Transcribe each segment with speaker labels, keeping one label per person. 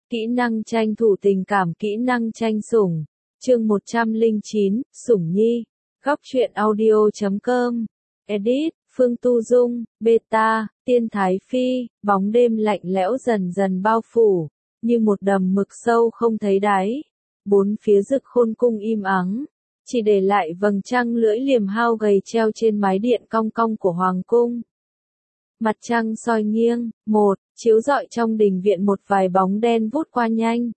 Speaker 1: Kỹ năng tranh thủ tình cảm, kỹ năng tranh sủng. Chương 109, Sủng Nhi. Góc truyện audio.com. Edit, Phương Tu Dung, Beta, Tiên Thái Phi. Bóng đêm lạnh lẽo dần dần bao phủ, như một đầm mực sâu không thấy đáy. Bốn phía Dực Khôn cung im ắng, chỉ để lại vầng trăng lưỡi liềm hao gầy treo trên mái điện cong cong của hoàng cung. Mặt trăng soi nghiêng, chiếu rọi trong đình viện một vài bóng đen vút qua nhanh.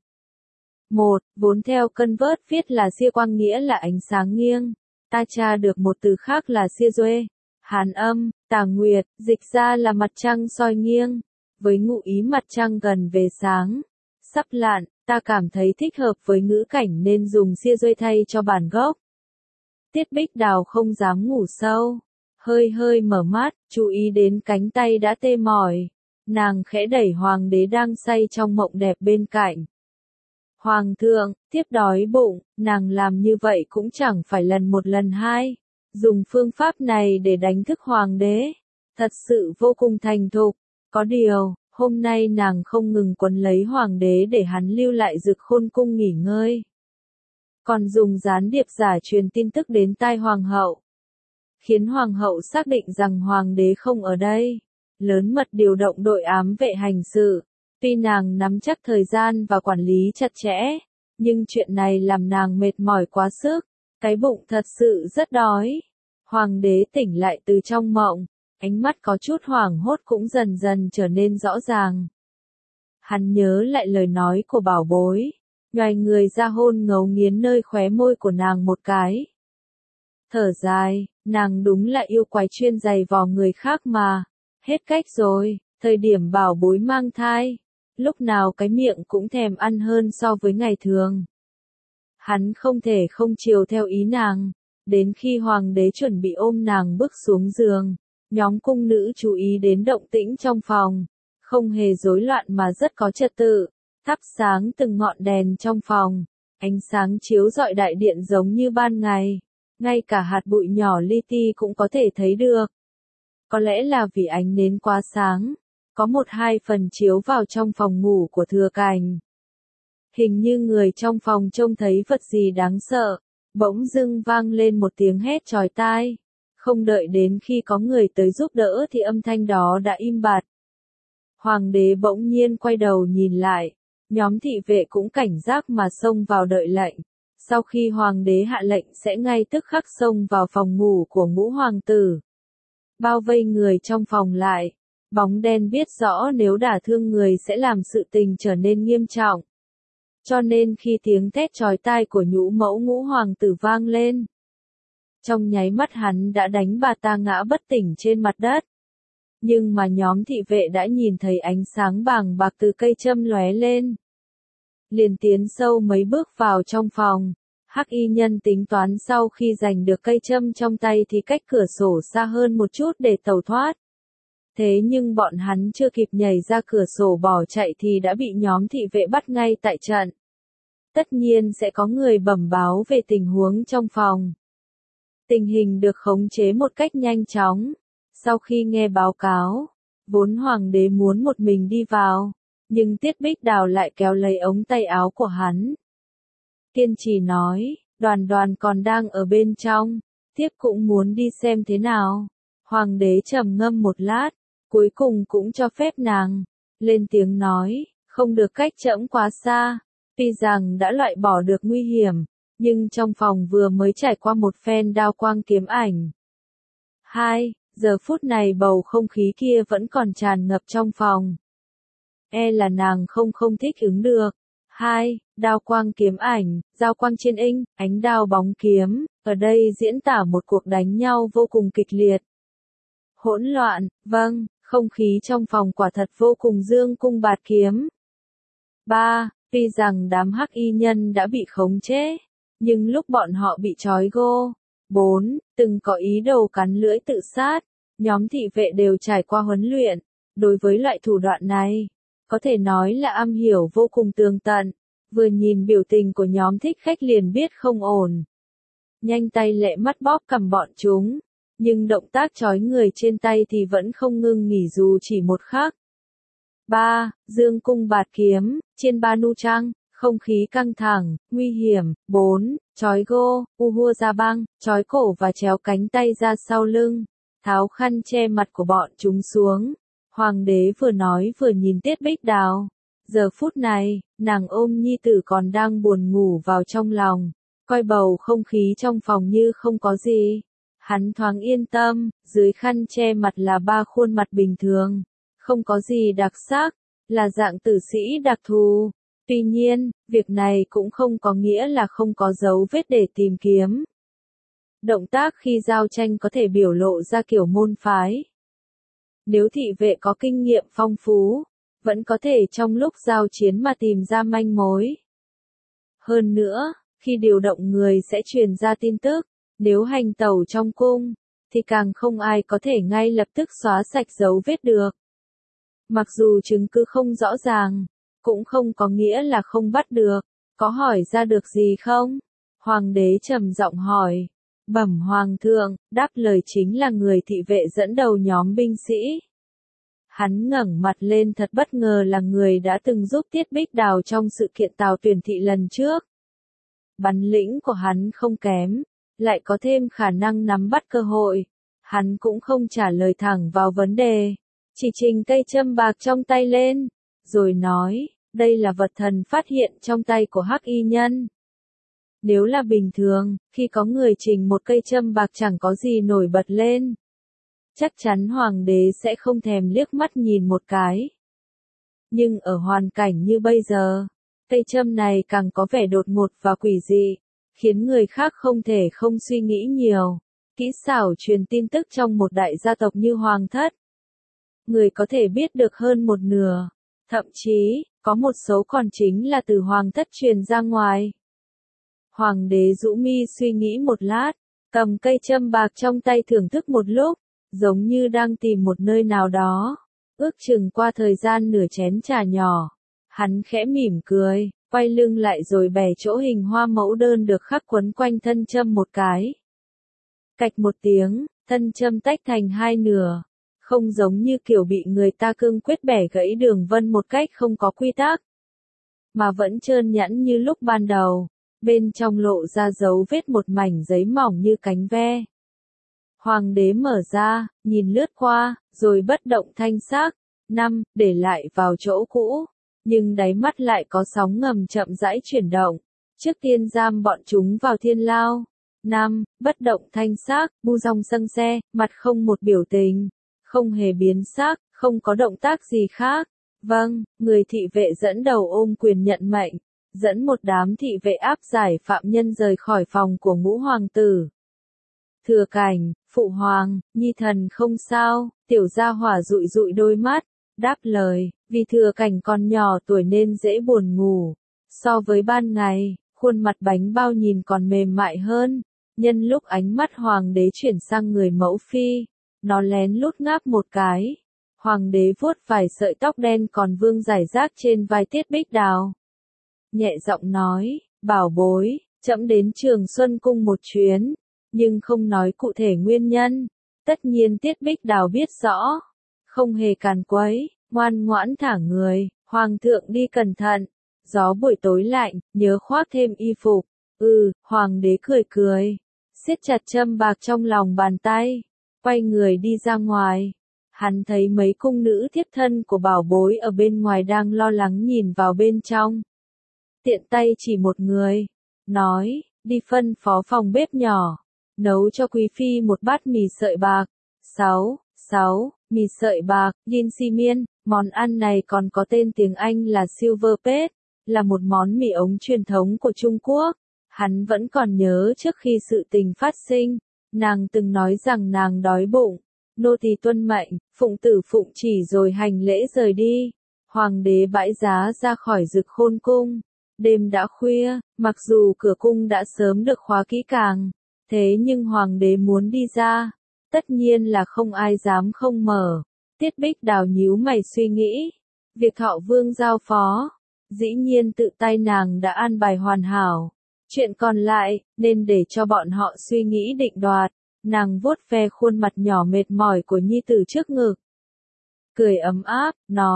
Speaker 1: Vốn theo cân vớt viết là sia quang nghĩa là ánh sáng nghiêng. Ta tra được một từ khác là sia duê, hàn âm, tà nguyệt, dịch ra là mặt trăng soi nghiêng. Với ngụ ý mặt trăng gần về sáng, sắp lặn, ta cảm thấy thích hợp với ngữ cảnh nên dùng sia duê thay cho bản gốc. Tiết Bích Đào không dám ngủ sâu. Hơi mở mắt, chú ý đến cánh tay đã tê mỏi. Nàng khẽ đẩy hoàng đế đang say trong mộng đẹp bên cạnh. Hoàng thượng, thiếp đói bụng, nàng làm như vậy cũng chẳng phải lần một lần hai. Dùng phương pháp này để đánh thức hoàng đế. Thật sự vô cùng thành thục. Có điều, hôm nay nàng không ngừng quấn lấy hoàng đế để hắn lưu lại Dực Khôn cung nghỉ ngơi. Còn dùng gián điệp giả truyền tin tức đến tai hoàng hậu. Khiến hoàng hậu xác định rằng hoàng đế không ở đây. Lớn mật điều động đội ám vệ hành sự. Tuy nàng nắm chắc thời gian và quản lý chặt chẽ, nhưng chuyện này làm nàng mệt mỏi quá sức. Cái bụng thật sự rất đói. Hoàng đế tỉnh lại từ trong mộng, ánh mắt có chút hoảng hốt cũng dần dần trở nên rõ ràng. Hắn nhớ lại lời nói của bảo bối, nhoài người ra hôn ngấu nghiến nơi khóe môi của nàng một cái. Thở dài, nàng đúng là yêu quái chuyên giày vò người khác mà. Hết cách rồi, thời điểm bảo bối mang thai, lúc nào cái miệng cũng thèm ăn hơn so với ngày thường. Hắn không thể không chiều theo ý nàng, đến khi hoàng đế chuẩn bị ôm nàng bước xuống giường, nhóm cung nữ chú ý đến động tĩnh trong phòng, không hề rối loạn mà rất có trật tự, thắp sáng từng ngọn đèn trong phòng, ánh sáng chiếu rọi đại điện giống như ban ngày, ngay cả hạt bụi nhỏ li ti cũng có thể thấy được. Có lẽ là vì ánh nến quá sáng, có 1-2 phần chiếu vào trong phòng ngủ của Thừa Cảnh. Hình như người trong phòng trông thấy vật gì đáng sợ, bỗng dưng vang lên một tiếng hét chói tai. Không đợi đến khi có người tới giúp đỡ thì âm thanh đó đã im bặt. Hoàng đế bỗng nhiên quay đầu nhìn lại, nhóm thị vệ cũng cảnh giác mà xông vào đợi lệnh. Sau khi hoàng đế hạ lệnh sẽ ngay tức khắc xông vào phòng ngủ của ngũ hoàng tử. Bao vây người trong phòng lại, bóng đen biết rõ nếu đả thương người sẽ làm sự tình trở nên nghiêm trọng. Cho nên khi tiếng thét chói tai của nhũ mẫu ngũ hoàng tử vang lên, trong nháy mắt hắn đã đánh bà ta ngã bất tỉnh trên mặt đất. Nhưng mà nhóm thị vệ đã nhìn thấy ánh sáng bàng bạc từ cây châm lóe lên. Liền tiến sâu mấy bước vào trong phòng. Hắc y nhân tính toán sau khi giành được cây châm trong tay thì cách cửa sổ xa hơn một chút để tẩu thoát. Thế nhưng bọn hắn chưa kịp nhảy ra cửa sổ bỏ chạy thì đã bị nhóm thị vệ bắt ngay tại trận. Tất nhiên sẽ có người bẩm báo về tình huống trong phòng. Tình hình được khống chế một cách nhanh chóng. Sau khi nghe báo cáo, vốn hoàng đế muốn một mình đi vào, nhưng Tiết Bích Đào lại kéo lấy ống tay áo của hắn. Kiên trì nói, đoàn còn đang ở bên trong, thiếp cũng muốn đi xem thế nào. Hoàng đế trầm ngâm một lát, cuối cùng cũng cho phép nàng lên tiếng nói, không được cách trẫm quá xa. Tuy rằng đã loại bỏ được nguy hiểm, nhưng trong phòng vừa mới trải qua một phen đao quang kiếm ảnh. Giờ phút này bầu không khí kia vẫn còn tràn ngập trong phòng. Là nàng không thích ứng được. Đao quang kiếm ảnh, giao quang trên inh, ánh đao bóng kiếm, ở đây diễn tả một cuộc đánh nhau vô cùng kịch liệt. Hỗn loạn, không khí trong phòng quả thật vô cùng dương cung bạt kiếm. Tuy rằng đám hắc y nhân đã bị khống chế, nhưng lúc bọn họ bị trói gô, từng có ý đồ cắn lưỡi tự sát, nhóm thị vệ đều trải qua huấn luyện. Đối với loại thủ đoạn này, có thể nói là am hiểu vô cùng tường tận, vừa nhìn biểu tình của nhóm thích khách liền biết không ổn. Nhanh tay lẹ mắt bóp cằm bọn chúng, nhưng động tác trói người trên tay thì vẫn không ngưng nghỉ dù chỉ một khắc. 3. Dương cung bạt kiếm, trên ba nu trăng, không khí căng thẳng, nguy hiểm. 4. Chói gô, hua ra băng, chói cổ và chéo cánh tay ra sau lưng, tháo khăn che mặt của bọn chúng xuống. Hoàng đế vừa nói vừa nhìn Tiết Bích Đào. Giờ phút này, nàng ôm nhi tử còn đang buồn ngủ vào trong lòng, coi bầu không khí trong phòng như không có gì. Hắn thoáng yên tâm, dưới khăn che mặt là ba khuôn mặt bình thường, không có gì đặc sắc, là dạng tử sĩ đặc thù. Tuy nhiên, việc này cũng không có nghĩa là không có dấu vết để tìm kiếm. Động tác khi giao tranh có thể biểu lộ ra kiểu môn phái. Nếu thị vệ có kinh nghiệm phong phú, vẫn có thể trong lúc giao chiến mà tìm ra manh mối. Hơn nữa, khi điều động người sẽ truyền ra tin tức, nếu hành tẩu trong cung, thì càng không ai có thể ngay lập tức xóa sạch dấu vết được. Mặc dù chứng cứ không rõ ràng, cũng không có nghĩa là không bắt được. Có hỏi ra được gì không? Hoàng đế trầm giọng hỏi. Bẩm hoàng thượng, đáp lời chính là người thị vệ dẫn đầu nhóm binh sĩ. Hắn ngẩng mặt lên thật bất ngờ là người đã từng giúp Tiết Bích Đào trong sự kiện Tào tuyển thị lần trước. Bản lĩnh của hắn không kém, lại có thêm khả năng nắm bắt cơ hội. Hắn cũng không trả lời thẳng vào vấn đề, chỉ trình cây châm bạc trong tay lên, rồi nói, đây là vật thần phát hiện trong tay của Hắc Y nhân. Nếu là bình thường, khi có người trình một cây châm bạc chẳng có gì nổi bật lên, chắc chắn hoàng đế sẽ không thèm liếc mắt nhìn một cái. Nhưng ở hoàn cảnh như bây giờ, cây châm này càng có vẻ đột ngột và quỷ dị, khiến người khác không thể không suy nghĩ nhiều. Kỹ xảo truyền tin tức trong một đại gia tộc như Hoàng thất, người có thể biết được hơn một nửa, thậm chí, có một số còn chính là từ Hoàng thất truyền ra ngoài. Hoàng đế rũ mi suy nghĩ một lát, cầm cây châm bạc trong tay thưởng thức một lúc, giống như đang tìm một nơi nào đó. Ước chừng qua thời gian nửa chén trà nhỏ, hắn khẽ mỉm cười, quay lưng lại rồi bẻ chỗ hình hoa mẫu đơn được khắc quấn quanh thân châm một cái. Cạch một tiếng, thân châm tách thành hai nửa, không giống như kiểu bị người ta cương quyết bẻ gãy đường vân một cách không có quy tắc, mà vẫn trơn nhẵn như lúc ban đầu, bên trong lộ ra dấu vết một mảnh giấy mỏng như cánh ve. Hoàng đế mở ra, nhìn lướt qua, rồi bất động thanh sắc, để lại vào chỗ cũ, nhưng đáy mắt lại có sóng ngầm chậm rãi chuyển động. Trước tiên giam bọn chúng vào thiên lao. Bất động thanh sắc, bu dong sâng xe, mặt không một biểu tình, không hề biến sắc, không có động tác gì khác. Vâng, người thị vệ dẫn đầu ôm quyền nhận mệnh, dẫn một đám thị vệ áp giải phạm nhân rời khỏi phòng của ngũ hoàng tử. Thừa Cảnh, phụ hoàng, nhi thần không sao. Tiểu gia hỏa dụi dụi đôi mắt, đáp lời, vì Thừa Cảnh còn nhỏ tuổi nên dễ buồn ngủ. So với ban ngày, khuôn mặt bánh bao nhìn còn mềm mại hơn. Nhân lúc ánh mắt hoàng đế chuyển sang người mẫu phi, nó lén lút ngáp một cái. Hoàng đế vuốt vài sợi tóc đen còn vương rải rác trên vai Tiết Bích Đào. Nhẹ giọng nói, bảo bối, trẫm đến Trường Xuân Cung một chuyến, nhưng không nói cụ thể nguyên nhân. Tất nhiên Tiết Bích Đào biết rõ, không hề càn quấy, ngoan ngoãn thả người. Hoàng thượng đi cẩn thận, gió buổi tối lạnh, nhớ khoác thêm y phục. Hoàng đế cười cười, siết chặt châm bạc trong lòng bàn tay, quay người đi ra ngoài. Hắn thấy mấy cung nữ thiếp thân của bảo bối ở bên ngoài đang lo lắng nhìn vào bên trong. Tiện tay chỉ một người, nói, đi phân phó phòng bếp nhỏ, nấu cho quý phi một bát mì sợi bạc. 6. Mì sợi bạc, yin si miên, món ăn này còn có tên tiếng Anh là silver plate, là một món mì ống truyền thống của Trung Quốc. Hắn vẫn còn nhớ trước khi sự tình phát sinh, nàng từng nói rằng nàng đói bụng, nô tỳ tuân mệnh, phụng tử phụng chỉ rồi hành lễ rời đi. Hoàng đế bãi giá ra khỏi Dực Khôn cung. Đêm đã khuya, mặc dù cửa cung đã sớm được khóa kỹ càng, thế nhưng hoàng đế muốn đi ra, tất nhiên là không ai dám không mở. Tiết Bích Đào nhíu mày suy nghĩ, việc Thọ Vương giao phó, dĩ nhiên tự tay nàng đã an bài hoàn hảo. Chuyện còn lại, nên để cho bọn họ suy nghĩ định đoạt. Nàng vuốt ve khuôn mặt nhỏ mệt mỏi của nhi tử trước ngực, cười ấm áp, nói,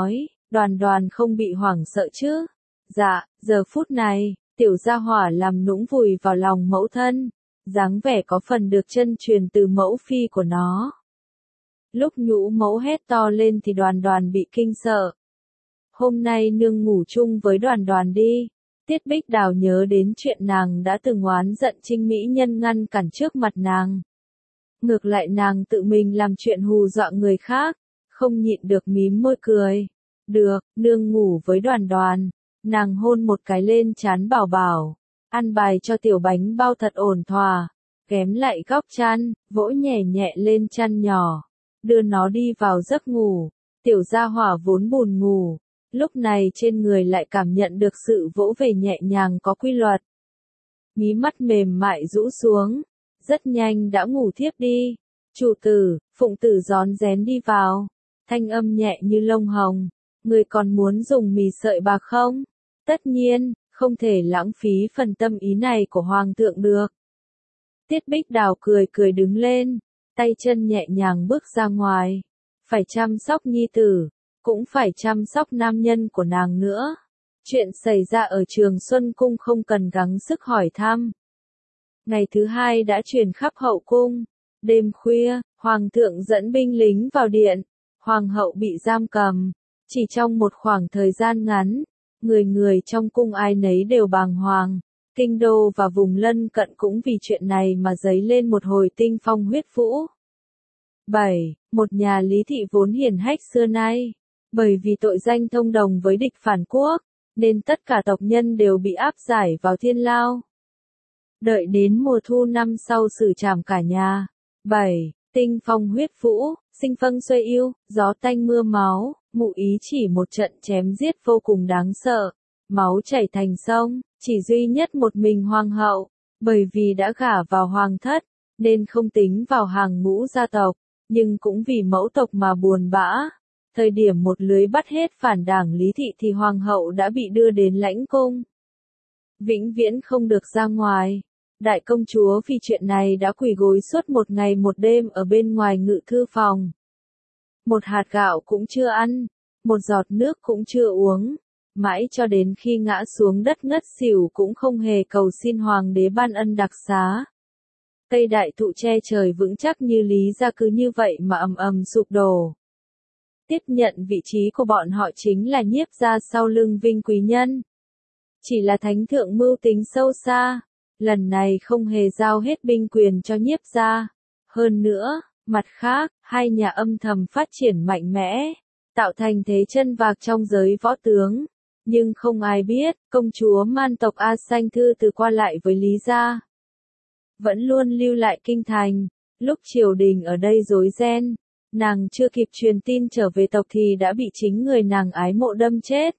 Speaker 1: Đoàn Đoàn không bị hoảng sợ chứ? Dạ, giờ phút này, tiểu gia hỏa làm nũng vùi vào lòng mẫu thân, dáng vẻ có phần được chân truyền từ mẫu phi của nó. Lúc nhũ mẫu hét to lên thì Đoàn Đoàn bị kinh sợ. Hôm nay nương ngủ chung với Đoàn Đoàn đi. Tiết Bích Đào nhớ đến chuyện nàng đã từng oán giận Trinh Mỹ Nhân ngăn cản trước mặt nàng. Ngược lại nàng tự mình làm chuyện hù dọa người khác, không nhịn được mím môi cười. Được, nương ngủ với Đoàn Đoàn. Nàng hôn một cái lên trán Bảo Bảo, ăn bài cho tiểu bánh bao thật ổn thỏa, ghém lại góc chăn, vỗ nhẹ nhẹ lên chăn nhỏ, đưa nó đi vào giấc ngủ. Tiểu gia hỏa vốn buồn ngủ, lúc này trên người lại cảm nhận được sự vỗ về nhẹ nhàng có quy luật. Mí mắt mềm mại rũ xuống, rất nhanh đã ngủ thiếp đi. Chủ tử, Phụng Tử rón rén đi vào, thanh âm nhẹ như lông hồng. Người còn muốn dùng mì sợi bạc không? Tất nhiên, không thể lãng phí phần tâm ý này của Hoàng thượng được. Tiết Bích Đào cười cười đứng lên, tay chân nhẹ nhàng bước ra ngoài. Phải chăm sóc nhi tử, cũng phải chăm sóc nam nhân của nàng nữa. Chuyện xảy ra ở Trường Xuân Cung không cần gắng sức hỏi thăm. Ngày thứ hai đã truyền khắp hậu cung. Đêm khuya, Hoàng thượng dẫn binh lính vào điện. Hoàng hậu bị giam cầm. Chỉ trong một khoảng thời gian ngắn, người người trong cung ai nấy đều bàng hoàng. Kinh đô và vùng lân cận cũng vì chuyện này mà dấy lên một hồi tinh phong huyết vũ. 7. Một nhà Lý thị vốn hiển hách xưa nay. Bởi vì tội danh thông đồng với địch phản quốc, nên tất cả tộc nhân đều bị áp giải vào thiên lao. Đợi đến mùa thu năm sau xử trảm cả nhà. 7. Tinh phong huyết vũ, sinh phân xuôi yêu, gió tanh mưa máu, Mụ Ý chỉ một trận chém giết vô cùng đáng sợ. Máu chảy thành sông, chỉ duy nhất một mình hoàng hậu, bởi vì đã gả vào hoàng thất, nên không tính vào hàng ngũ gia tộc, nhưng cũng vì mẫu tộc mà buồn bã. Thời điểm một lưới bắt hết phản đảng Lý thị thì hoàng hậu đã bị đưa đến lãnh cung. Vĩnh viễn không được ra ngoài. Đại công chúa vì chuyện này đã quỳ gối suốt một ngày một đêm ở bên ngoài ngự thư phòng. Một hạt gạo cũng chưa ăn, một giọt nước cũng chưa uống, mãi cho đến khi ngã xuống đất ngất xỉu cũng không hề cầu xin hoàng đế ban ân đặc xá. Cây đại thụ che trời vững chắc như Lý gia cứ như vậy mà ầm ầm sụp đổ. Tiếp nhận vị trí của bọn họ chính là Nhiếp gia sau lưng Vinh quý nhân. Chỉ là thánh thượng mưu tính sâu xa, lần này không hề giao hết binh quyền cho Nhiếp gia. Hơn nữa, mặt khác, hai nhà âm thầm phát triển mạnh mẽ, tạo thành thế chân vạc trong giới võ tướng. Nhưng không ai biết, công chúa man tộc A Sanh Thư từ qua lại với Lý gia. Vẫn luôn lưu lại kinh thành, lúc triều đình ở đây rối ren, nàng chưa kịp truyền tin trở về tộc thì đã bị chính người nàng ái mộ đâm chết.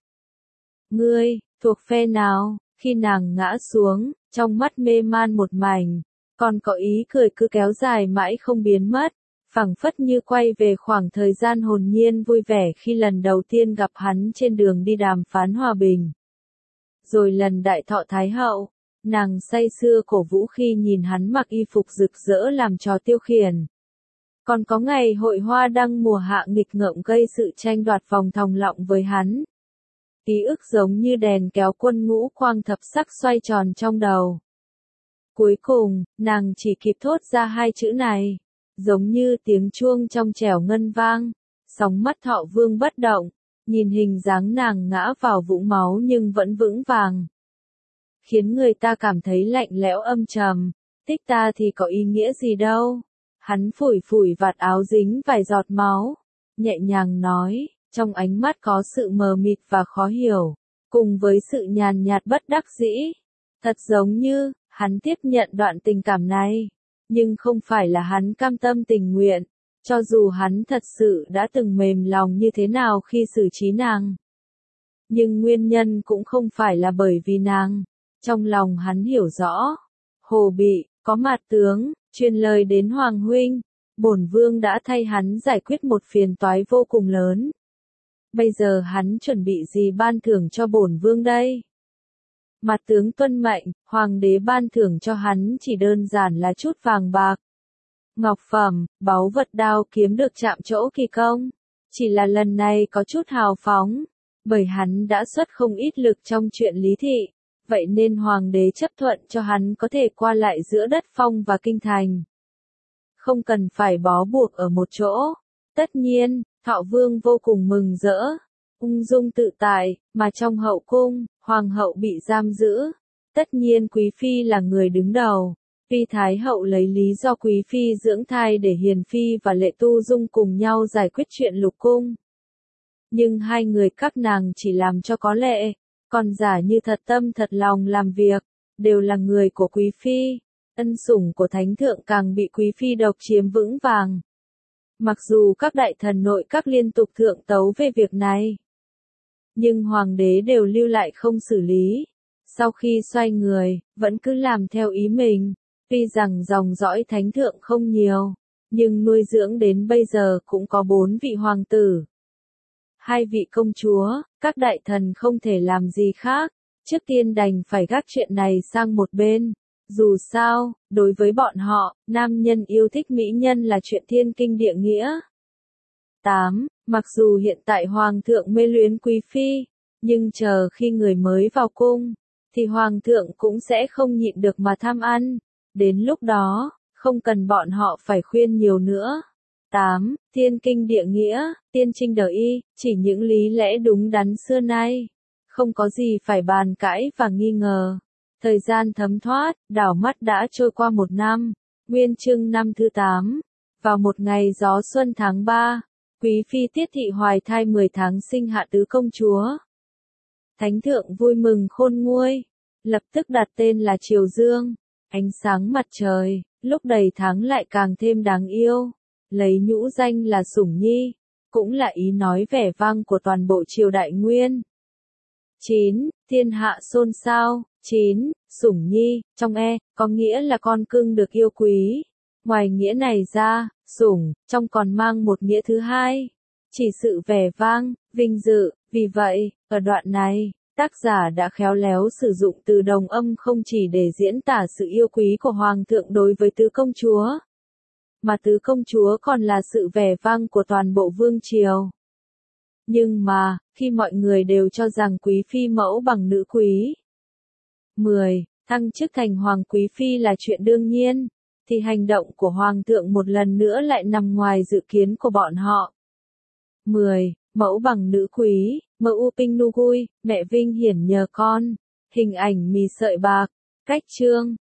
Speaker 1: Ngươi, thuộc phe nào? Khi nàng ngã xuống, trong mắt mê man một mảnh, còn có ý cười cứ kéo dài mãi không biến mất, phảng phất như quay về khoảng thời gian hồn nhiên vui vẻ khi lần đầu tiên gặp hắn trên đường đi đàm phán hòa bình. Rồi lần đại thọ Thái hậu, nàng say sưa cổ vũ khi nhìn hắn mặc y phục rực rỡ làm trò tiêu khiển. Còn có ngày hội hoa đăng mùa hạ nghịch ngợm gây sự tranh đoạt vòng thòng lọng với hắn. Ký ức giống như đèn kéo quân ngũ quang thập sắc xoay tròn trong đầu. Cuối cùng, nàng chỉ kịp thốt ra hai chữ này, giống như tiếng chuông trong trẻo ngân vang. Sóng mắt Thọ Vương bất động, nhìn hình dáng nàng ngã vào vũng máu nhưng vẫn vững vàng, khiến người ta cảm thấy lạnh lẽo âm trầm. Tích ta thì có ý nghĩa gì đâu. Hắn phủi phủi vạt áo dính vài giọt máu, nhẹ nhàng nói, trong ánh mắt có sự mờ mịt và khó hiểu, cùng với sự nhàn nhạt bất đắc dĩ. Thật giống như, hắn tiếp nhận đoạn tình cảm này, nhưng không phải là hắn cam tâm tình nguyện, cho dù hắn thật sự đã từng mềm lòng như thế nào khi xử trí nàng. Nhưng nguyên nhân cũng không phải là bởi vì nàng. Trong lòng hắn hiểu rõ, Hồ Bị, có mặt tướng, truyền lời đến Hoàng huynh, bổn vương đã thay hắn giải quyết một phiền toái vô cùng lớn. Bây giờ hắn chuẩn bị gì ban thưởng cho bổn vương đây? Mặt tướng tuân mệnh, hoàng đế ban thưởng cho hắn chỉ đơn giản là chút vàng bạc, ngọc phẩm, báu vật đao kiếm được chạm chỗ kỳ công. Chỉ là lần này có chút hào phóng, Bởi hắn đã xuất không ít lực trong chuyện lý thị, vậy nên hoàng đế chấp thuận cho hắn có thể qua lại giữa đất phong và kinh thành. Không cần phải bó buộc ở một chỗ. Tất nhiên, Thọ Vương vô cùng mừng rỡ, ung dung tự tại, mà trong hậu cung, hoàng hậu bị giam giữ. Tất nhiên Quý Phi là người đứng đầu. Tuy Thái hậu lấy lý do Quý Phi dưỡng thai để Hiền Phi và Lệ Tu Dung cùng nhau giải quyết chuyện lục cung. Nhưng hai người các nàng chỉ làm cho có lệ, còn giả như thật tâm thật lòng làm việc, đều là người của Quý Phi. Ân sủng của Thánh Thượng càng bị Quý Phi độc chiếm vững vàng. Mặc dù các đại thần nội các liên tục thượng tấu về việc này, nhưng hoàng đế đều lưu lại không xử lý. Sau khi xoay người, vẫn cứ làm theo ý mình. Tuy rằng dòng dõi Thánh Thượng không nhiều, nhưng nuôi dưỡng đến bây giờ cũng có 4 vị hoàng tử, 2 vị công chúa, các đại thần không thể làm gì khác. Trước tiên đành phải gác chuyện này sang một bên. Dù sao, đối với bọn họ, nam nhân yêu thích mỹ nhân là chuyện thiên kinh địa nghĩa. 8. Mặc dù hiện tại hoàng thượng mê luyến Quý Phi, nhưng chờ khi người mới vào cung, thì hoàng thượng cũng sẽ không nhịn được mà tham ăn. Đến lúc đó, không cần bọn họ phải khuyên nhiều nữa. 8. Thiên kinh địa nghĩa, tiên trinh đời y, chỉ những lý lẽ đúng đắn xưa nay. Không có gì phải bàn cãi và nghi ngờ. Thời gian thấm thoát, đảo mắt đã trôi qua 1 năm. Nguyên chương năm thứ 8. Vào một ngày gió xuân tháng 3, Quý Phi Tiết Thị hoài thai 10 tháng sinh hạ tứ công chúa. Thánh Thượng vui mừng khôn nguôi, lập tức đặt tên là Triều Dương. Ánh sáng mặt trời, lúc đầy tháng lại càng thêm đáng yêu. Lấy nhũ danh là Sủng Nhi, cũng là ý nói vẻ vang của toàn bộ triều đại Nguyên. 9. Thiên hạ xôn xao. 9. Sủng Nhi, trong có nghĩa là con cưng được yêu quý. Ngoài nghĩa này ra, sủng, trong còn mang một nghĩa thứ hai. Chỉ sự vẻ vang, vinh dự, vì vậy, ở đoạn này, tác giả đã khéo léo sử dụng từ đồng âm không chỉ để diễn tả sự yêu quý của Hoàng thượng đối với tứ công chúa, mà tứ công chúa còn là sự vẻ vang của toàn bộ vương triều. Nhưng mà, khi mọi người đều cho rằng Quý Phi mẫu bằng nữ quý, 10. Thăng chức thành Hoàng Quý Phi là chuyện đương nhiên, thì hành động của Hoàng thượng một lần nữa lại nằm ngoài dự kiến của bọn họ. 10. Mẫu bằng nữ quý, mẫu u pinh nu gui, mẹ vinh hiển nhờ con, hình ảnh mì sợi bạc, cách chương.